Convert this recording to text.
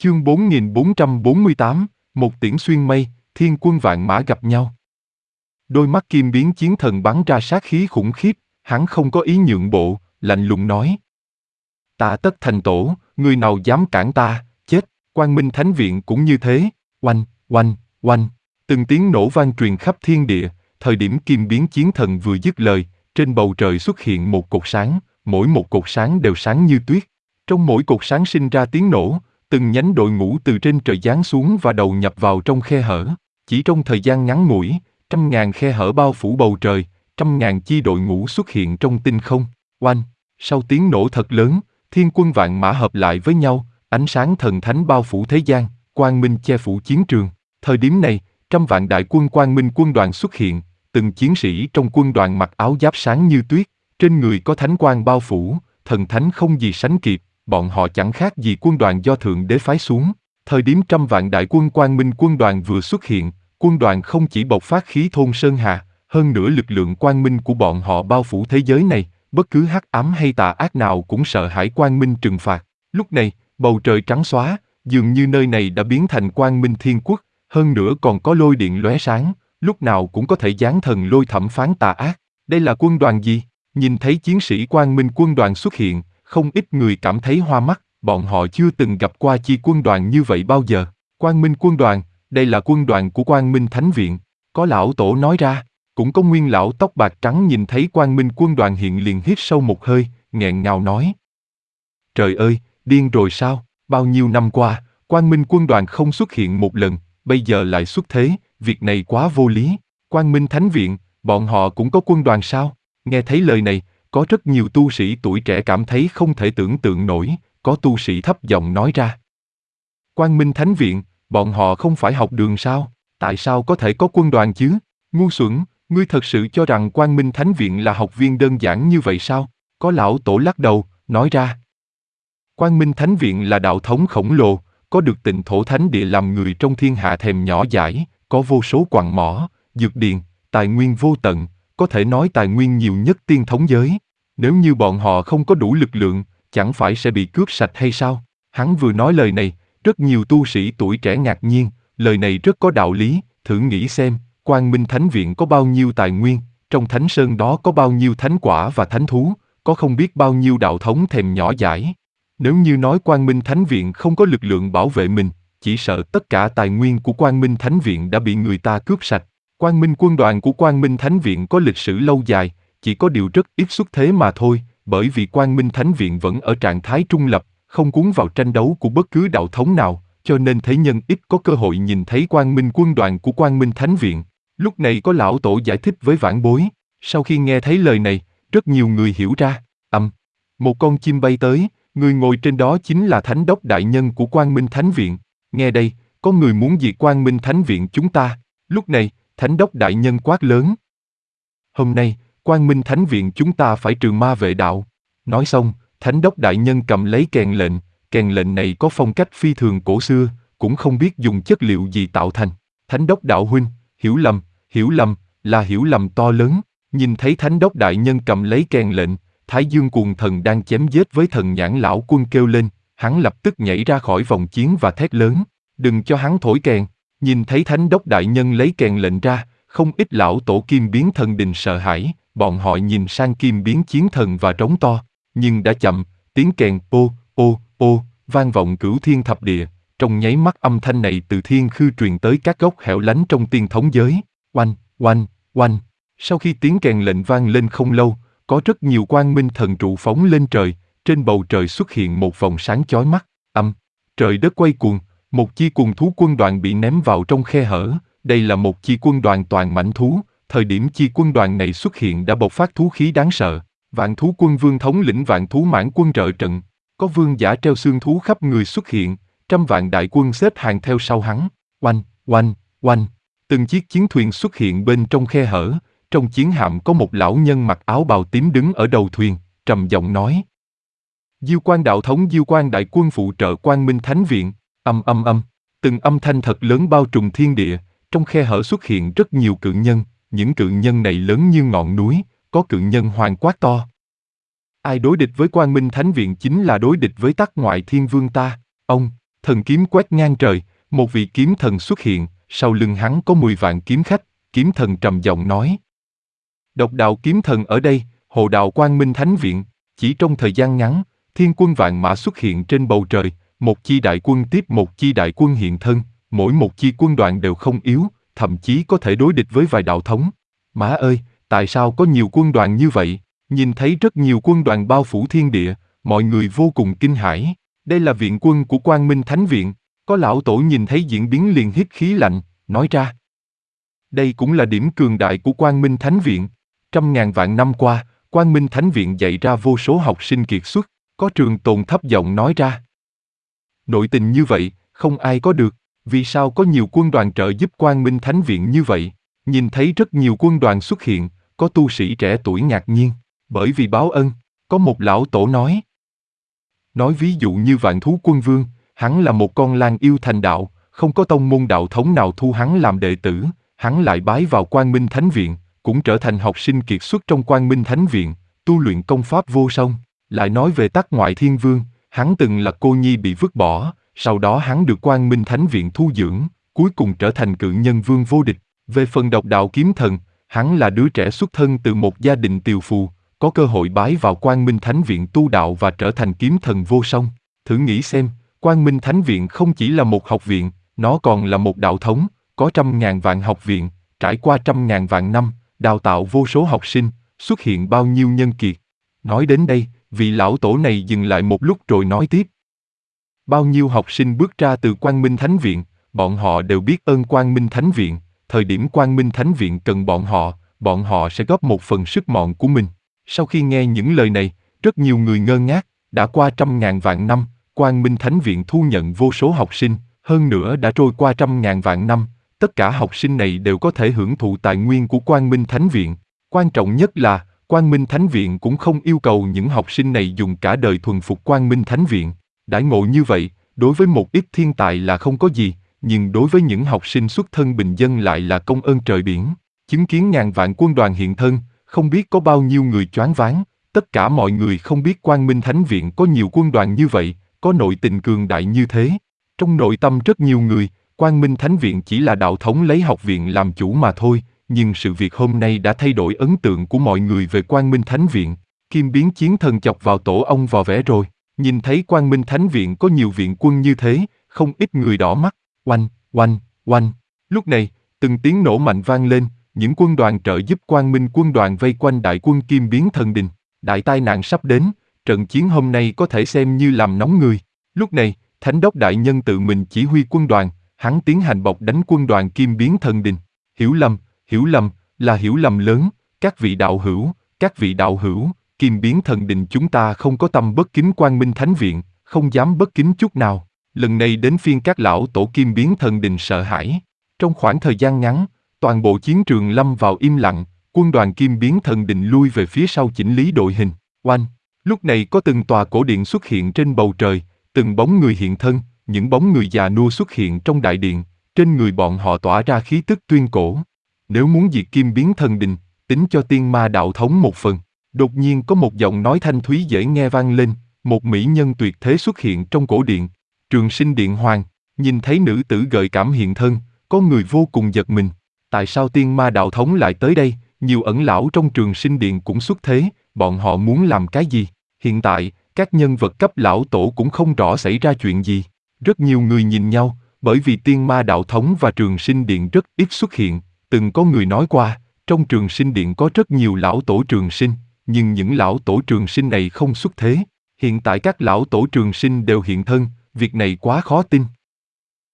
Chương 4448, một tiễn xuyên mây, thiên quân vạn mã gặp nhau. Đôi mắt Kim Biến Chiến Thần bắn ra sát khí khủng khiếp, hắn không có ý nhượng bộ, lạnh lùng nói. Ta Tất Thành Tổ, người nào dám cản ta, chết. Quang Minh Thánh Viện cũng như thế, oanh, oanh, oanh. Từng tiếng nổ vang truyền khắp thiên địa, thời điểm Kim Biến Chiến Thần vừa dứt lời, trên bầu trời xuất hiện một cột sáng, mỗi một cột sáng đều sáng như tuyết. Trong mỗi cột sáng sinh ra tiếng nổ, từng nhánh đội ngũ từ trên trời giáng xuống và đầu nhập vào trong khe hở. Chỉ trong thời gian ngắn ngủi, 100.000 khe hở bao phủ bầu trời, 100.000 chi đội ngũ xuất hiện trong tinh không. Oanh! Sau tiếng nổ thật lớn, thiên quân vạn mã hợp lại với nhau, ánh sáng thần thánh bao phủ thế gian, quang minh che phủ chiến trường. Thời điểm này, 100.000 đại quân quang minh quân đoàn xuất hiện, từng chiến sĩ trong quân đoàn mặc áo giáp sáng như tuyết, trên người có thánh quang bao phủ, thần thánh không gì sánh kịp, bọn họ chẳng khác gì quân đoàn do Thượng Đế phái xuống. Thời điểm 100.000 đại quân quang minh quân đoàn vừa xuất hiện, quân đoàn không chỉ bộc phát khí thôn sơn hà, hơn nữa lực lượng quang minh của bọn họ bao phủ thế giới này, bất cứ hắc ám hay tà ác nào cũng sợ hãi quang minh trừng phạt. Lúc này, bầu trời trắng xóa, dường như nơi này đã biến thành quang minh thiên quốc, hơn nữa còn có lôi điện lóe sáng, lúc nào cũng có thể giáng thần lôi thẩm phán tà ác. Đây là quân đoàn gì? Nhìn thấy chiến sĩ quang minh quân đoàn xuất hiện, không ít người cảm thấy hoa mắt, bọn họ chưa từng gặp qua chi quân đoàn như vậy bao giờ. Quang Minh quân đoàn, đây là quân đoàn của Quang Minh Thánh Viện, có lão tổ nói ra. Cũng có Nguyên lão tóc bạc trắng nhìn thấy Quang Minh quân đoàn hiện liền hít sâu một hơi, nghẹn ngào nói. Trời ơi, điên rồi sao? Bao nhiêu năm qua, Quang Minh quân đoàn không xuất hiện một lần, bây giờ lại xuất thế, việc này quá vô lý. Quang Minh Thánh Viện, bọn họ cũng có quân đoàn sao? Nghe thấy lời này, có rất nhiều tu sĩ tuổi trẻ cảm thấy không thể tưởng tượng nổi, có tu sĩ thấp giọng nói ra. Quang Minh Thánh Viện, bọn họ không phải học đường sao? Tại sao có thể có quân đoàn chứ? Ngu xuẩn, ngươi thật sự cho rằng Quang Minh Thánh Viện là học viên đơn giản như vậy sao? Có lão tổ lắc đầu, nói ra. Quang Minh Thánh Viện là đạo thống khổng lồ, có được Tịnh Thổ Thánh Địa làm người trong thiên hạ thèm nhỏ dãi, có vô số quặng mỏ, dược điền, tài nguyên vô tận, có thể nói tài nguyên nhiều nhất tiên thống giới. Nếu như bọn họ không có đủ lực lượng, chẳng phải sẽ bị cướp sạch hay sao? Hắn vừa nói lời này, rất nhiều tu sĩ tuổi trẻ ngạc nhiên, lời này rất có đạo lý, thử nghĩ xem, Quang Minh Thánh Viện có bao nhiêu tài nguyên, trong Thánh Sơn đó có bao nhiêu thánh quả và thánh thú, có không biết bao nhiêu đạo thống thèm nhỏ dãi. Nếu như nói Quang Minh Thánh Viện không có lực lượng bảo vệ mình, chỉ sợ tất cả tài nguyên của Quang Minh Thánh Viện đã bị người ta cướp sạch. Quang Minh quân đoàn của Quang Minh Thánh Viện có lịch sử lâu dài, chỉ có điều rất ít xuất thế mà thôi, bởi vì Quang Minh Thánh Viện vẫn ở trạng thái trung lập, không cuốn vào tranh đấu của bất cứ đạo thống nào, cho nên thế nhân ít có cơ hội nhìn thấy Quang Minh quân đoàn của Quang Minh Thánh Viện. Lúc này có lão tổ giải thích với vãn bối, sau khi nghe thấy lời này, rất nhiều người hiểu ra. Một con chim bay tới, người ngồi trên đó chính là Thánh Đốc Đại Nhân của Quang Minh Thánh Viện. Nghe đây, có người muốn diệt Quang Minh Thánh Viện chúng ta. Lúc này, Thánh Đốc Đại Nhân quát lớn. Hôm nay, Quang Minh Thánh Viện chúng ta phải trừ ma vệ đạo. Nói xong, Thánh Đốc Đại Nhân cầm lấy kèn lệnh này có phong cách phi thường cổ xưa, cũng không biết dùng chất liệu gì tạo thành. Thánh Đốc Đạo Huynh, hiểu lầm, là hiểu lầm to lớn. Nhìn thấy Thánh Đốc Đại Nhân cầm lấy kèn lệnh, Thái Dương Cuồng Thần đang chém giết với Thần Nhãn Lão Quân kêu lên, hắn lập tức nhảy ra khỏi vòng chiến và thét lớn, đừng cho hắn thổi kèn. Nhìn thấy Thánh Đốc Đại Nhân lấy kèn lệnh ra, không ít lão tổ Kim Biến Thần Đình sợ hãi, bọn họ nhìn sang Kim Biến Chiến Thần và trống to, nhưng đã chậm, tiếng kèn ô vang vọng cửu thiên thập địa, trong nháy mắt âm thanh này từ thiên khư truyền tới các góc hẻo lánh trong tiên thống giới, oanh. Sau khi tiếng kèn lệnh vang lên không lâu, có rất nhiều quang minh thần trụ phóng lên trời, trên bầu trời xuất hiện một vòng sáng chói mắt, trời đất quay cuồng, một chi cuồng thú quân đoàn bị ném vào trong khe hở, đây là một chi quân đoàn toàn mãnh thú, thời điểm chi quân đoàn này xuất hiện đã bộc phát thú khí đáng sợ, Vạn Thú Quân Vương thống lĩnh Vạn Thú Mãn Quân trợ trận, có vương giả treo xương thú khắp người xuất hiện, 100.000 đại quân xếp hàng theo sau hắn, oanh, từng chiếc chiến thuyền xuất hiện bên trong khe hở, trong chiến hạm có một lão nhân mặc áo bào tím đứng ở đầu thuyền, trầm giọng nói. Diêu Quan đạo thống Diêu Quan đại quân phụ trợ Quang Minh Thánh Viện, từng âm thanh thật lớn bao trùm thiên địa, trong khe hở xuất hiện rất nhiều cự nhân, những cự nhân này lớn như ngọn núi, có cự nhân hoàng quát to. Ai đối địch với Quang Minh Thánh Viện chính là đối địch với Tắc Ngoại Thiên Vương ta, ông, Thần kiếm quét ngang trời, một vị kiếm thần xuất hiện, sau lưng hắn có 10 vạn kiếm khách, kiếm thần trầm giọng nói. Độc đạo kiếm thần ở đây, hộ đạo Quang Minh Thánh Viện, chỉ trong thời gian ngắn, thiên quân vạn mã xuất hiện trên bầu trời, một chi đại quân tiếp một chi đại quân hiện thân, mỗi một chi quân đoàn đều không yếu, thậm chí có thể đối địch với vài đạo thống. Má ơi, tại sao có nhiều quân đoàn như vậy? Nhìn thấy rất nhiều quân đoàn bao phủ thiên địa, mọi người vô cùng kinh hãi. Đây là viện quân của Quang Minh Thánh Viện. Có lão tổ nhìn thấy diễn biến liền hít khí lạnh, nói ra. Đây cũng là điểm cường đại của Quang Minh Thánh Viện. Trăm ngàn vạn năm qua, Quang Minh Thánh Viện dạy ra vô số học sinh kiệt xuất, có Trường Tồn thấp giọng nói ra. Nội tình như vậy, không ai có được, vì sao có nhiều quân đoàn trợ giúp Quang Minh Thánh Viện như vậy? Nhìn thấy rất nhiều quân đoàn xuất hiện, có tu sĩ trẻ tuổi ngạc nhiên, bởi vì báo ân, có một lão tổ nói. Nói ví dụ như Vạn Thú Quân Vương, hắn là một con lang yêu thành đạo, không có tông môn đạo thống nào thu hắn làm đệ tử, hắn lại bái vào Quang Minh Thánh Viện, cũng trở thành học sinh kiệt xuất trong Quang Minh Thánh Viện, tu luyện công pháp vô song. Lại nói về Tắc Ngoại Thiên Vương, hắn từng là cô nhi bị vứt bỏ, sau đó hắn được Quang Minh Thánh Viện thu dưỡng, cuối cùng trở thành cự nhân vương vô địch. Về phần Độc Đạo Kiếm Thần, hắn là đứa trẻ xuất thân từ một gia đình tiều phù, có cơ hội bái vào Quang Minh Thánh Viện tu đạo và trở thành kiếm thần vô song. Thử nghĩ xem, Quang Minh Thánh Viện không chỉ là một học viện, nó còn là một đạo thống, có trăm ngàn vạn học viện, trải qua trăm ngàn vạn năm, đào tạo vô số học sinh, xuất hiện bao nhiêu nhân kiệt. Nói đến đây, vị lão tổ này dừng lại một lúc rồi nói tiếp. Bao nhiêu học sinh bước ra từ Quang Minh Thánh Viện, bọn họ đều biết ơn Quang Minh Thánh Viện, thời điểm Quang Minh Thánh Viện cần bọn họ sẽ góp một phần sức mọn của mình. Sau khi nghe những lời này, rất nhiều người ngơ ngác, đã qua trăm ngàn vạn năm, Quang Minh Thánh Viện thu nhận vô số học sinh, hơn nữa đã trôi qua trăm ngàn vạn năm, tất cả học sinh này đều có thể hưởng thụ tài nguyên của Quang Minh Thánh Viện. Quan trọng nhất là, Quang Minh Thánh Viện cũng không yêu cầu những học sinh này dùng cả đời thuần phục Quang Minh Thánh Viện. Đãi ngộ như vậy, đối với một ít thiên tài là không có gì, nhưng đối với những học sinh xuất thân bình dân lại là công ơn trời biển. Chứng kiến ngàn vạn quân đoàn hiện thân, không biết có bao nhiêu người choáng váng, tất cả mọi người không biết Quang Minh Thánh Viện có nhiều quân đoàn như vậy, có nội tình cường đại như thế. Trong nội tâm rất nhiều người, Quang Minh Thánh Viện chỉ là đạo thống lấy học viện làm chủ mà thôi, nhưng sự việc hôm nay đã thay đổi ấn tượng của mọi người về Quang Minh Thánh Viện. Kim Biến Chiến Thần chọc vào tổ ong vò vẽ rồi, nhìn thấy Quang Minh Thánh Viện có nhiều viện quân như thế, không ít người đỏ mắt, oanh, oanh, oanh. Lúc này, từng tiếng nổ mạnh vang lên, những quân đoàn trợ giúp Quang Minh quân đoàn vây quanh đại quân Kim Biến Thần Đình. Đại tai nạn sắp đến, trận chiến hôm nay có thể xem như làm nóng người. Lúc này, Thánh Đốc Đại Nhân tự mình chỉ huy quân đoàn, hắn tiến hành bọc đánh quân đoàn Kim Biến Thần Đình. Hiểu lầm, là hiểu lầm lớn, các vị đạo hữu, Kim Biến Thần Đình chúng ta không có tâm bất kính Quang Minh Thánh Viện, không dám bất kính chút nào. Lần này đến phiên các lão tổ Kim Biến Thần Đình sợ hãi. Trong khoảng thời gian ngắn, toàn bộ chiến trường lâm vào im lặng, quân đoàn Kim Biến Thần Đình lui về phía sau chỉnh lý đội hình. Oanh! Lúc này có từng tòa cổ điện xuất hiện trên bầu trời, từng bóng người hiện thân, những bóng người già nua xuất hiện trong đại điện, trên người bọn họ tỏa ra khí tức tuyên cổ. Nếu muốn diệt Kim Biến Thần Đình, tính cho tiên ma đạo thống một phần. Đột nhiên có một giọng nói thanh thúy dễ nghe vang lên, một mỹ nhân tuyệt thế xuất hiện trong cổ điện. Trường Sinh Điện Hoàng, nhìn thấy nữ tử gợi cảm hiện thân, có người vô cùng giật mình. Tại sao tiên ma đạo thống lại tới đây? Nhiều ẩn lão trong Trường Sinh Điện cũng xuất thế, bọn họ muốn làm cái gì? Hiện tại, các nhân vật cấp lão tổ cũng không rõ xảy ra chuyện gì. Rất nhiều người nhìn nhau, bởi vì tiên ma đạo thống và Trường Sinh Điện rất ít xuất hiện. Từng có người nói qua, trong Trường Sinh Điện có rất nhiều lão tổ trường sinh, nhưng những lão tổ trường sinh này không xuất thế. Hiện tại các lão tổ trường sinh đều hiện thân, việc này quá khó tin.